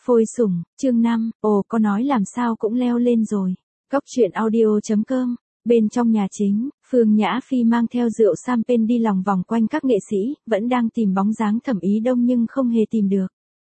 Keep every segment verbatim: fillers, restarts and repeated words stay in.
Phôi sủng, chương năm, ồ có nói làm sao cũng leo lên rồi. Góc truyện audio chấm com, bên trong nhà chính, Phương Nhã Phi mang theo rượu champagne đi lòng vòng quanh các nghệ sĩ, vẫn đang tìm bóng dáng Thẩm Ý Đông nhưng không hề tìm được.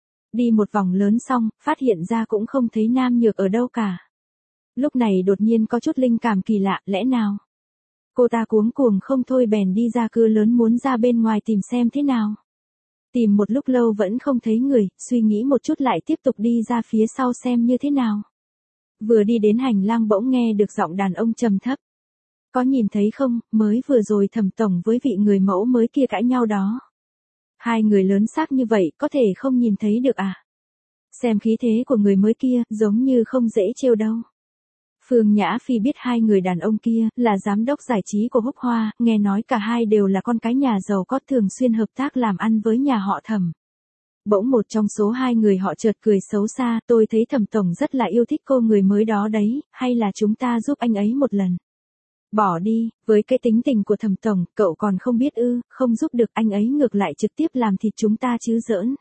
Đi một vòng lớn xong, phát hiện ra cũng không thấy Nam Nhược ở đâu cả. Lúc này đột nhiên có chút linh cảm kỳ lạ, lẽ nào? Cô ta cuống cuồng không thôi bèn đi ra cửa lớn muốn ra bên ngoài tìm xem thế nào. Tìm một lúc lâu vẫn không thấy người, suy nghĩ một chút lại tiếp tục đi ra phía sau xem như thế nào. Vừa đi đến hành lang bỗng nghe được giọng đàn ông trầm thấp. Có nhìn thấy không, mới vừa rồi Thẩm tổng với vị người mẫu mới kia cãi nhau đó. Hai người lớn xác như vậy có thể không nhìn thấy được à? Xem khí thế của người mới kia giống như không dễ trêu đâu. Phương Nhã Phi biết hai người đàn ông kia là giám đốc giải trí của Húc Hoa, nghe nói cả hai đều là con cái nhà giàu có thường xuyên hợp tác làm ăn với nhà họ Thẩm. Bỗng một trong số hai người họ chợt cười xấu xa, tôi thấy Thẩm tổng rất là yêu thích cô người mới đó đấy, hay là chúng ta giúp anh ấy một lần. Bỏ đi, với cái tính tình của Thẩm tổng, cậu còn không biết ư, không giúp được anh ấy ngược lại trực tiếp làm thịt chúng ta chứ giỡn.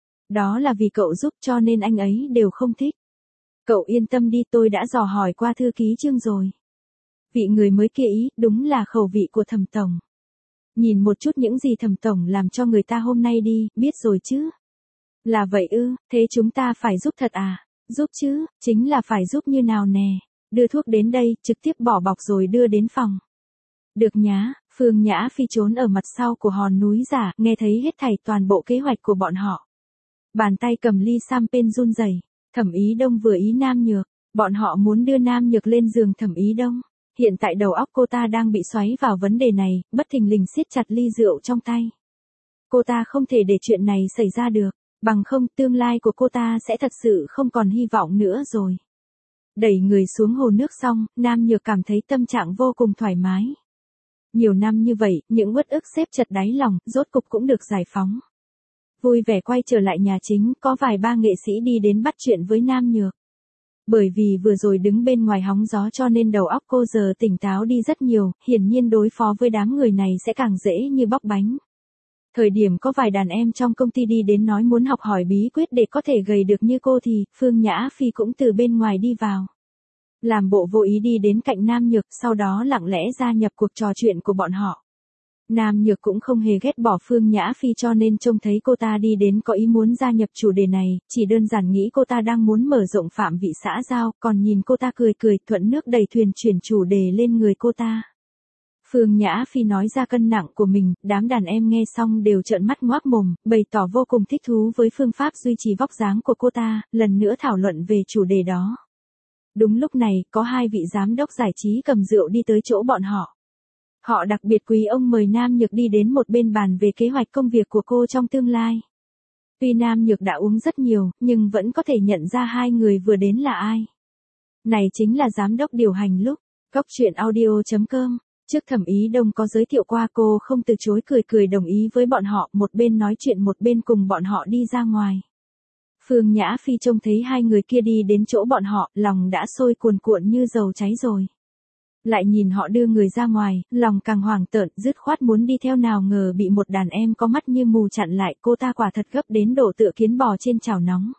Đó là vì cậu giúp cho nên anh ấy đều không thích. Cậu yên tâm đi, tôi đã dò hỏi qua thư ký Trương rồi. Vị người mới kia ý, đúng là khẩu vị của Thẩm tổng. Nhìn một chút những gì Thẩm tổng làm cho người ta hôm nay đi, biết rồi chứ. Là vậy ư, thế chúng ta phải giúp thật à? Giúp chứ, chính là phải giúp như nào nè. Đưa thuốc đến đây, trực tiếp bỏ bọc rồi đưa đến phòng. Được nhá, Phương Nhã Phi trốn ở mặt sau của hòn núi giả, nghe thấy hết thảy toàn bộ kế hoạch của bọn họ. Bàn tay cầm ly champagne run rẩy. Thẩm Ý Đông vừa ý Nam Nhược, bọn họ muốn đưa Nam Nhược lên giường Thẩm Ý Đông. Hiện tại đầu óc cô ta đang bị xoáy vào vấn đề này, bất thình lình siết chặt ly rượu trong tay. Cô ta không thể để chuyện này xảy ra được, bằng không tương lai của cô ta sẽ thật sự không còn hy vọng nữa rồi. Đẩy người xuống hồ nước xong, Nam Nhược cảm thấy tâm trạng vô cùng thoải mái. Nhiều năm như vậy, những uất ức xếp chặt đáy lòng, rốt cục cũng được giải phóng. Vui vẻ quay trở lại nhà chính, có vài ba nghệ sĩ đi đến bắt chuyện với Nam Nhược. Bởi vì vừa rồi đứng bên ngoài hóng gió cho nên đầu óc cô giờ tỉnh táo đi rất nhiều, hiển nhiên đối phó với đám người này sẽ càng dễ như bóc bánh. Thời điểm có vài đàn em trong công ty đi đến nói muốn học hỏi bí quyết để có thể gầy được như cô thì, Phương Nhã Phi cũng từ bên ngoài đi vào. Làm bộ vô ý đi đến cạnh Nam Nhược, sau đó lặng lẽ gia nhập cuộc trò chuyện của bọn họ. Nam Nhược cũng không hề ghét bỏ Phương Nhã Phi cho nên trông thấy cô ta đi đến có ý muốn gia nhập chủ đề này, chỉ đơn giản nghĩ cô ta đang muốn mở rộng phạm vị xã giao, còn nhìn cô ta cười cười thuận nước đẩy thuyền chuyển chủ đề lên người cô ta. Phương Nhã Phi nói ra cân nặng của mình, đám đàn em nghe xong đều trợn mắt ngoác mồm, bày tỏ vô cùng thích thú với phương pháp duy trì vóc dáng của cô ta, lần nữa thảo luận về chủ đề đó. Đúng lúc này, có hai vị giám đốc giải trí cầm rượu đi tới chỗ bọn họ. Họ đặc biệt quý ông mời Nam Nhược đi đến một bên bàn về kế hoạch công việc của cô trong tương lai. Tuy Nam Nhược đã uống rất nhiều, nhưng vẫn có thể nhận ra hai người vừa đến là ai. Này chính là giám đốc điều hành lúc, góc truyện audio chấm com. Trước Thẩm Ý Đông có giới thiệu qua cô không từ chối cười cười đồng ý với bọn họ, một bên nói chuyện một bên cùng bọn họ đi ra ngoài. Phương Nhã Phi trông thấy hai người kia đi đến chỗ bọn họ, lòng đã sôi cuồn cuộn như dầu cháy rồi. Lại nhìn họ đưa người ra ngoài, lòng càng hoảng tợn, dứt khoát muốn đi theo nào ngờ bị một đàn em có mắt như mù chặn lại, cô ta quả thật gấp đến độ tựa kiến bò trên chảo nóng.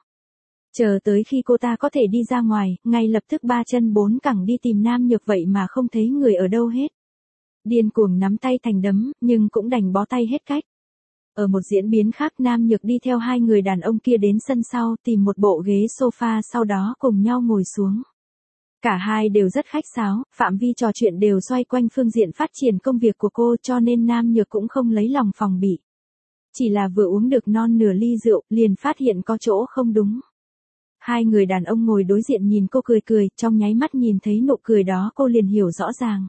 Chờ tới khi cô ta có thể đi ra ngoài, ngay lập tức ba chân bốn cẳng đi tìm Nam Nhược vậy mà không thấy người ở đâu hết. Điên cuồng nắm tay thành đấm, nhưng cũng đành bó tay hết cách. Ở một diễn biến khác Nam Nhược đi theo hai người đàn ông kia đến sân sau tìm một bộ ghế sofa sau đó cùng nhau ngồi xuống. Cả hai đều rất khách sáo, phạm vi trò chuyện đều xoay quanh phương diện phát triển công việc của cô cho nên Nam Nhược cũng không lấy lòng phòng bị. Chỉ là vừa uống được non nửa ly rượu, liền phát hiện có chỗ không đúng. Hai người đàn ông ngồi đối diện nhìn cô cười cười, trong nháy mắt nhìn thấy nụ cười đó cô liền hiểu rõ ràng.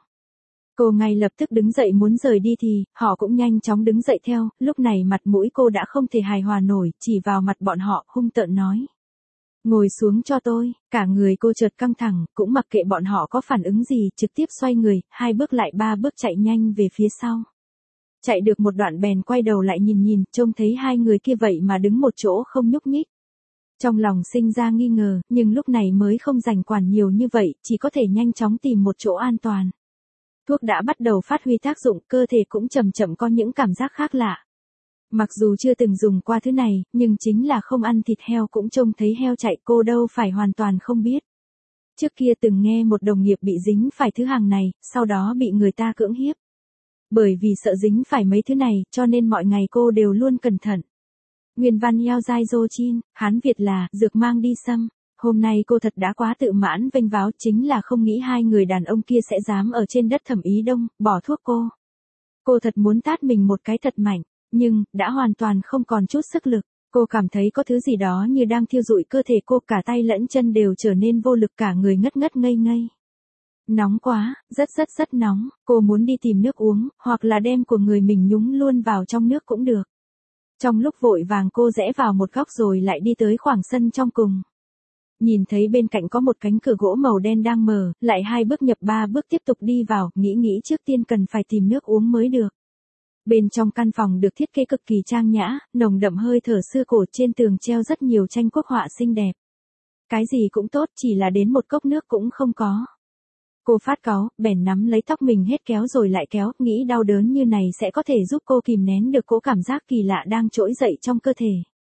Cô ngay lập tức đứng dậy muốn rời đi thì, họ cũng nhanh chóng đứng dậy theo, lúc này mặt mũi cô đã không thể hài hòa nổi, chỉ vào mặt bọn họ, hung tợn nói. Ngồi xuống cho tôi, cả người cô chợt căng thẳng, cũng mặc kệ bọn họ có phản ứng gì, trực tiếp xoay người, hai bước lại ba bước chạy nhanh về phía sau. Chạy được một đoạn bèn quay đầu lại nhìn nhìn, trông thấy hai người kia vậy mà đứng một chỗ không nhúc nhích. Trong lòng sinh ra nghi ngờ, nhưng lúc này mới không rảnh quản nhiều như vậy, chỉ có thể nhanh chóng tìm một chỗ an toàn. Thuốc đã bắt đầu phát huy tác dụng, cơ thể cũng chậm chậm có những cảm giác khác lạ. Mặc dù chưa từng dùng qua thứ này, nhưng chính là không ăn thịt heo cũng trông thấy heo chạy, cô đâu phải hoàn toàn không biết. Trước kia từng nghe một đồng nghiệp bị dính phải thứ hàng này, sau đó bị người ta cưỡng hiếp. Bởi vì sợ dính phải mấy thứ này, cho nên mọi ngày cô đều luôn cẩn thận. Nguyên văn Yao Jai Jo Chin, Hán Việt là, dược mang đi xăm. Hôm nay cô thật đã quá tự mãn vênh váo, chính là không nghĩ hai người đàn ông kia sẽ dám ở trên đất Thẩm Ý Đông, bỏ thuốc cô. Cô thật muốn tát mình một cái thật mạnh, nhưng, đã hoàn toàn không còn chút sức lực. Cô cảm thấy có thứ gì đó như đang thiêu rụi cơ thể cô, cả tay lẫn chân đều trở nên vô lực, cả người ngất ngất ngây ngây. Nóng quá, rất rất rất nóng, cô muốn đi tìm nước uống, hoặc là đem của người mình nhúng luôn vào trong nước cũng được. Trong lúc vội vàng cô rẽ vào một góc rồi lại đi tới khoảng sân trong cùng. Nhìn thấy bên cạnh có một cánh cửa gỗ màu đen đang mở, lại hai bước nhập ba bước tiếp tục đi vào, nghĩ nghĩ trước tiên cần phải tìm nước uống mới được. Bên trong căn phòng được thiết kế cực kỳ trang nhã, nồng đậm hơi thở xưa cổ, trên tường treo rất nhiều tranh quốc họa xinh đẹp. Cái gì cũng tốt, chỉ là đến một cốc nước cũng không có. Cô phát cáu, bèn nắm lấy tóc mình hết kéo rồi lại kéo, nghĩ đau đớn như này sẽ có thể giúp cô kìm nén được cỗ cảm giác kỳ lạ đang trỗi dậy trong cơ thể.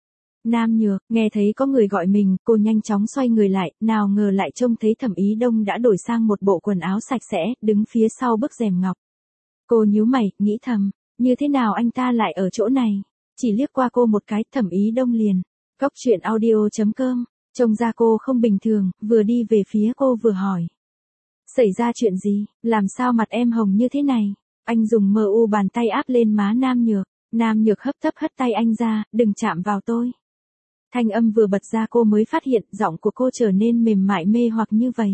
Nam Nhược, nghe thấy có người gọi mình, cô nhanh chóng xoay người lại, nào ngờ lại trông thấy Thẩm Ý Đông đã đổi sang một bộ quần áo sạch sẽ, đứng phía sau bức rèm ngọc. Cô nhíu mày, nghĩ thầm, như thế nào anh ta lại ở chỗ này? Chỉ liếc qua cô một cái, Thẩm Ý Đông liền. Góc truyện audio chấm com, trông ra cô không bình thường, vừa đi về phía cô vừa hỏi. Xảy ra chuyện gì, làm sao mặt em hồng như thế này? Anh dùng mờ u bàn tay áp lên má Nam Nhược, Nam Nhược hấp tấp hất tay anh ra, đừng chạm vào tôi. Thanh âm vừa bật ra cô mới phát hiện giọng của cô trở nên mềm mại mê hoặc như vậy.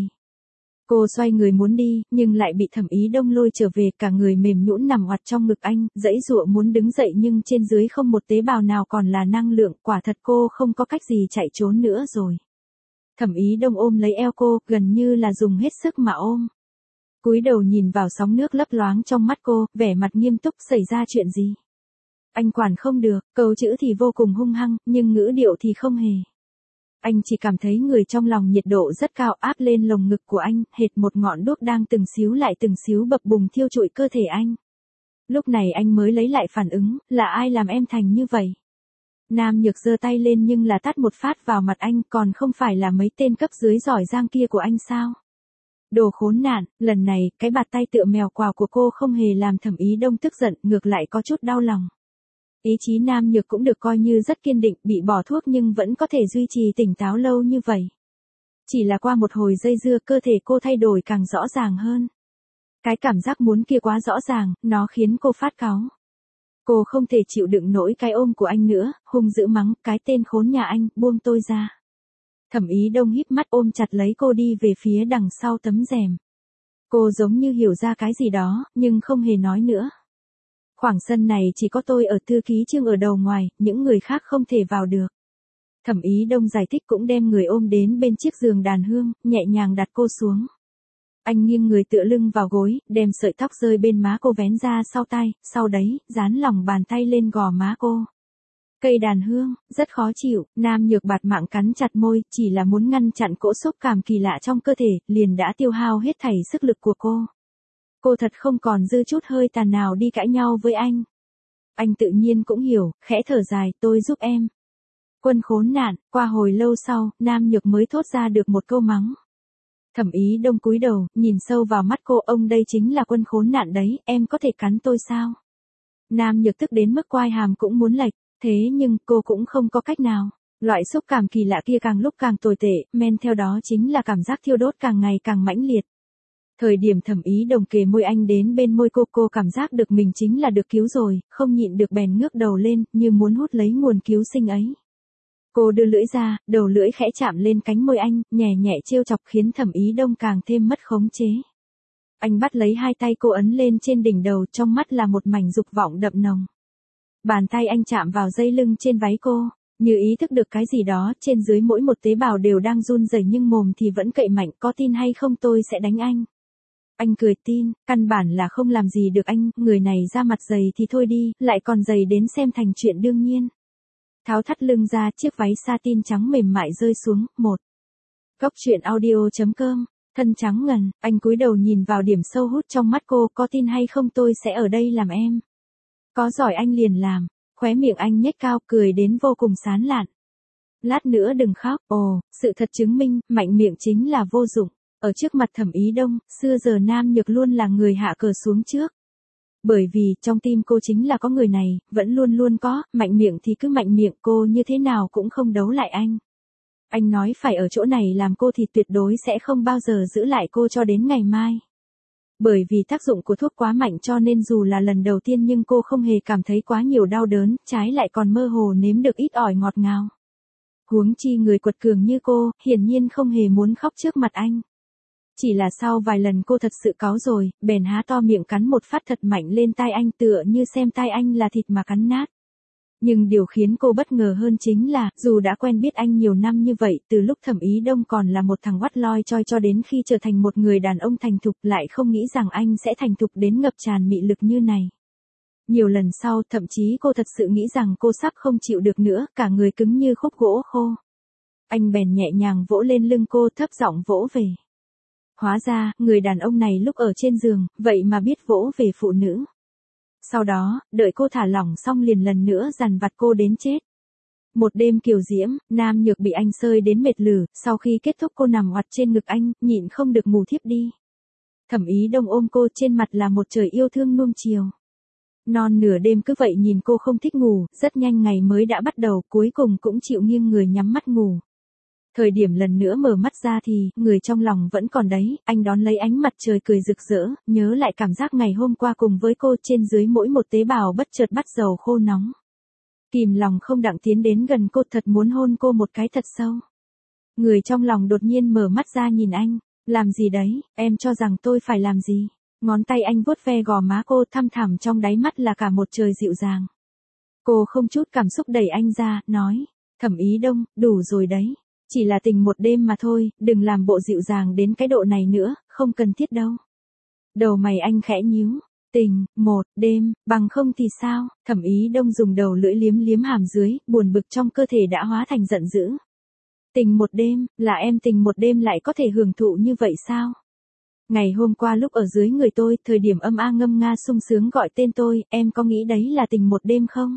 Cô xoay người muốn đi, nhưng lại bị Thẩm Ý Đông lôi trở về, cả người mềm nhũn nằm oặt trong ngực anh, giãy giụa muốn đứng dậy nhưng trên dưới không một tế bào nào còn là năng lượng, quả thật cô không có cách gì chạy trốn nữa rồi. Thẩm Ý Đông ôm lấy eo cô, gần như là dùng hết sức mà ôm. Cúi đầu nhìn vào sóng nước lấp loáng trong mắt cô, vẻ mặt nghiêm túc, xảy ra chuyện gì? Anh quản không được, câu chữ thì vô cùng hung hăng, nhưng ngữ điệu thì không hề. Anh chỉ cảm thấy người trong lòng nhiệt độ rất cao áp lên lồng ngực của anh, hệt một ngọn đuốc đang từng xíu lại từng xíu bập bùng thiêu trụi cơ thể anh. Lúc này anh mới lấy lại phản ứng, là ai làm em thành như vậy? Nam Nhược giơ tay lên nhưng là tát một phát vào mặt anh, còn không phải là mấy tên cấp dưới giỏi giang kia của anh sao? Đồ khốn nạn, lần này, cái bạt tay tựa mèo quào của cô không hề làm Thẩm Ý Đông tức giận, ngược lại có chút đau lòng. Ý chí Nam Nhược cũng được coi như rất kiên định, bị bỏ thuốc nhưng vẫn có thể duy trì tỉnh táo lâu như vậy. Chỉ là qua một hồi dây dưa, cơ thể cô thay đổi càng rõ ràng hơn. Cái cảm giác muốn kia quá rõ ràng, nó khiến cô phát cáu. Cô không thể chịu đựng nổi cái ôm của anh nữa, hung dữ mắng, cái tên khốn nhà anh, buông tôi ra. Thẩm Ý Đông híp mắt ôm chặt lấy cô đi về phía đằng sau tấm rèm. Cô giống như hiểu ra cái gì đó, nhưng không hề nói nữa. Khoảng sân này chỉ có tôi ở, thư ký Trương ở đầu ngoài, những người khác không thể vào được. Thẩm Ý Đông giải thích cũng đem người ôm đến bên chiếc giường đàn hương, nhẹ nhàng đặt cô xuống. Anh nghiêng người tựa lưng vào gối, đem sợi tóc rơi bên má cô vén ra sau tai, sau đấy, dán lòng bàn tay lên gò má cô. Cây đàn hương, rất khó chịu, Nam Nhược bạt mạng cắn chặt môi, chỉ là muốn ngăn chặn cỗ xúc cảm kỳ lạ trong cơ thể, liền đã tiêu hao hết thảy sức lực của cô. Cô thật không còn dư chút hơi tàn nào đi cãi nhau với anh. Anh tự nhiên cũng hiểu, khẽ thở dài, tôi giúp em. Quân khốn nạn, qua hồi lâu sau, Nam Nhược mới thốt ra được một câu mắng. Thẩm Ý Đông cúi đầu, nhìn sâu vào mắt cô, ông đây chính là quân khốn nạn đấy, em có thể cắn tôi sao? Nam Nhược tức đến mức quai hàm cũng muốn lệch, thế nhưng cô cũng không có cách nào. Loại xúc cảm kỳ lạ kia càng lúc càng tồi tệ, men theo đó chính là cảm giác thiêu đốt càng ngày càng mãnh liệt. Thời điểm Thẩm Ý Đồng kề môi anh đến bên môi cô, cô cảm giác được mình chính là được cứu rồi, không nhịn được bèn ngước đầu lên, như muốn hút lấy nguồn cứu sinh ấy. Cô đưa lưỡi ra, đầu lưỡi khẽ chạm lên cánh môi anh, nhẹ nhẹ trêu chọc khiến Thẩm Ý Đông càng thêm mất khống chế. Anh bắt lấy hai tay cô ấn lên trên đỉnh đầu, trong mắt là một mảnh dục vọng đậm nồng. Bàn tay anh chạm vào dây lưng trên váy cô, như ý thức được cái gì đó, trên dưới mỗi một tế bào đều đang run rẩy nhưng mồm thì vẫn cậy mạnh, có tin hay không tôi sẽ đánh anh. Anh cười tin, căn bản là không làm gì được anh, người này ra mặt dày thì thôi đi, lại còn dày đến xem thành chuyện đương nhiên. Tháo thắt lưng ra, chiếc váy satin trắng mềm mại rơi xuống, một. Góc truyện audio chấm com, thân trắng ngần, anh cúi đầu nhìn vào điểm sâu hút trong mắt cô, có tin hay không tôi sẽ ở đây làm em. Có giỏi anh liền làm, Khóe miệng anh nhếch cao, cười đến vô cùng sán lạn. Lát nữa đừng khóc, ồ, sự thật chứng minh, mạnh miệng chính là vô dụng. Ở trước mặt Thẩm Ý Đông, xưa giờ Nam Nhược luôn là người hạ cờ xuống trước. Bởi vì, trong tim cô chính là có người này, vẫn luôn luôn có, mạnh miệng thì cứ mạnh miệng, cô như thế nào cũng không đấu lại anh. Anh nói phải ở chỗ này làm cô thì tuyệt đối sẽ không bao giờ giữ lại cô cho đến ngày mai. Bởi vì tác dụng của thuốc quá mạnh cho nên dù là lần đầu tiên nhưng cô không hề cảm thấy quá nhiều đau đớn, trái lại còn mơ hồ nếm được ít ỏi ngọt ngào. Huống chi người quật cường như cô, hiển nhiên không hề muốn khóc trước mặt anh. Chỉ là sau vài lần cô thật sự cáu rồi, bèn há to miệng cắn một phát thật mạnh lên tai anh tựa như xem tai anh là thịt mà cắn nát. Nhưng điều khiến cô bất ngờ hơn chính là, dù đã quen biết anh nhiều năm như vậy, từ lúc Thẩm Ý Đông còn là một thằng oắt loi choi cho đến khi trở thành một người đàn ông thành thục, lại không nghĩ rằng anh sẽ thành thục đến ngập tràn mị lực như này. Nhiều lần sau, thậm chí cô thật sự nghĩ rằng cô sắp không chịu được nữa, cả người cứng như khúc gỗ khô. Anh bèn nhẹ nhàng vỗ lên lưng cô, thấp giọng vỗ về. Hóa ra, người đàn ông này lúc ở trên giường, vậy mà biết vỗ về phụ nữ. Sau đó, đợi cô thả lỏng xong liền lần nữa dằn vặt cô đến chết. Một đêm kiều diễm, Nam Nhược bị anh sơi đến mệt lử, sau khi kết thúc cô nằm oặt trên ngực anh, nhịn không được ngủ thiếp đi. Thẩm Ý Đông ôm cô, trên mặt là một trời yêu thương nuông chiều. Non nửa đêm cứ vậy nhìn cô không thích ngủ, rất nhanh ngày mới đã bắt đầu, cuối cùng cũng chịu nghiêng người nhắm mắt ngủ. Thời điểm lần nữa mở mắt ra thì, người trong lòng vẫn còn đấy, anh đón lấy ánh mặt trời cười rực rỡ, nhớ lại cảm giác ngày hôm qua cùng với cô, trên dưới mỗi một tế bào bất chợt bắt dầu khô nóng. Kìm lòng không đặng tiến đến gần cô, thật muốn hôn cô một cái thật sâu. Người trong lòng đột nhiên mở mắt ra nhìn anh, làm gì đấy, em cho rằng tôi phải làm gì? Ngón tay anh vuốt ve gò má cô, thăm thẳm trong đáy mắt là cả một trời dịu dàng. Cô không chút cảm xúc đẩy anh ra, nói, Thẩm Ý Đông, đủ rồi đấy. Chỉ là tình một đêm mà thôi, đừng làm bộ dịu dàng đến cái độ này nữa, không cần thiết đâu. Đầu mày anh khẽ nhíu, tình, một, đêm, bằng không thì sao? Thẩm Ý Đông dùng đầu lưỡi liếm liếm hàm dưới, buồn bực trong cơ thể đã hóa thành giận dữ. Tình một đêm, là em tình một đêm lại có thể hưởng thụ như vậy sao? Ngày hôm qua lúc ở dưới người tôi, thời điểm âm a ngâm nga sung sướng gọi tên tôi, em có nghĩ đấy là tình một đêm không?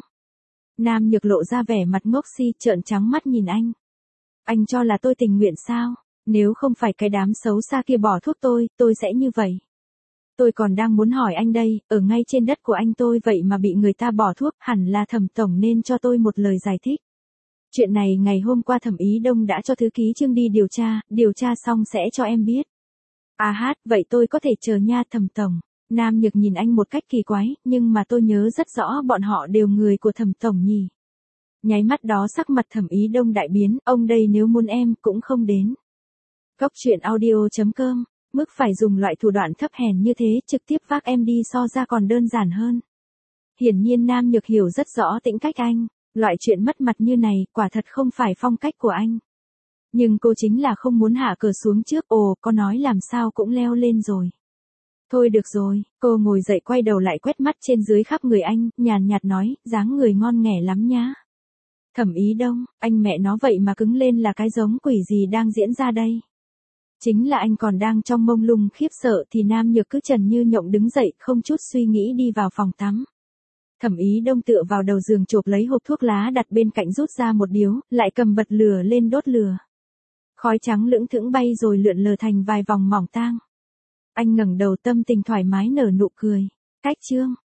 Nam Nhược lộ ra vẻ mặt ngốc si, trợn trắng mắt nhìn anh. Anh cho là tôi tình nguyện sao? Nếu không phải cái đám xấu xa kia bỏ thuốc tôi, tôi sẽ như vậy. Tôi còn đang muốn hỏi anh đây, ở ngay trên đất của anh tôi vậy mà bị người ta bỏ thuốc, hẳn là Thẩm tổng nên cho tôi một lời giải thích. Chuyện này ngày hôm qua Thẩm Ý Đông đã cho thư ký Trương đi điều tra, điều tra xong sẽ cho em biết. À hát, vậy tôi có thể chờ nha Thẩm tổng. Nam Nhược nhìn anh một cách kỳ quái, nhưng mà tôi nhớ rất rõ bọn họ đều người của Thẩm tổng nhỉ. Nháy mắt đó sắc mặt Thẩm Ý Đông đại biến, ông đây nếu muốn em cũng không đến. Góc truyện audio chấm com, mức phải dùng loại thủ đoạn thấp hèn như thế, trực tiếp vác em đi so ra còn đơn giản hơn. Hiển nhiên Nam Nhược hiểu rất rõ tính cách anh, loại chuyện mất mặt như này, quả thật không phải phong cách của anh. Nhưng cô chính là không muốn hạ cờ xuống trước, ồ, có nói làm sao cũng leo lên rồi. Thôi được rồi, cô ngồi dậy quay đầu lại quét mắt trên dưới khắp người anh, nhàn nhạt nói, dáng người ngon nghẻ lắm nhá. Thẩm Ý Đông, anh mẹ nó vậy mà cứng lên là cái giống quỷ gì đang diễn ra đây? Chính là anh còn đang trong mông lung khiếp sợ thì Nam Nhược cứ trần như nhộng đứng dậy, không chút suy nghĩ đi vào phòng tắm. Thẩm Ý Đông tựa vào đầu giường chộp lấy hộp thuốc lá đặt bên cạnh rút ra một điếu, lại cầm bật lửa lên đốt lửa. Khói trắng lững thững bay rồi lượn lờ thành vài vòng mỏng tang. Anh ngẩng đầu tâm tình thoải mái nở nụ cười. Cách chương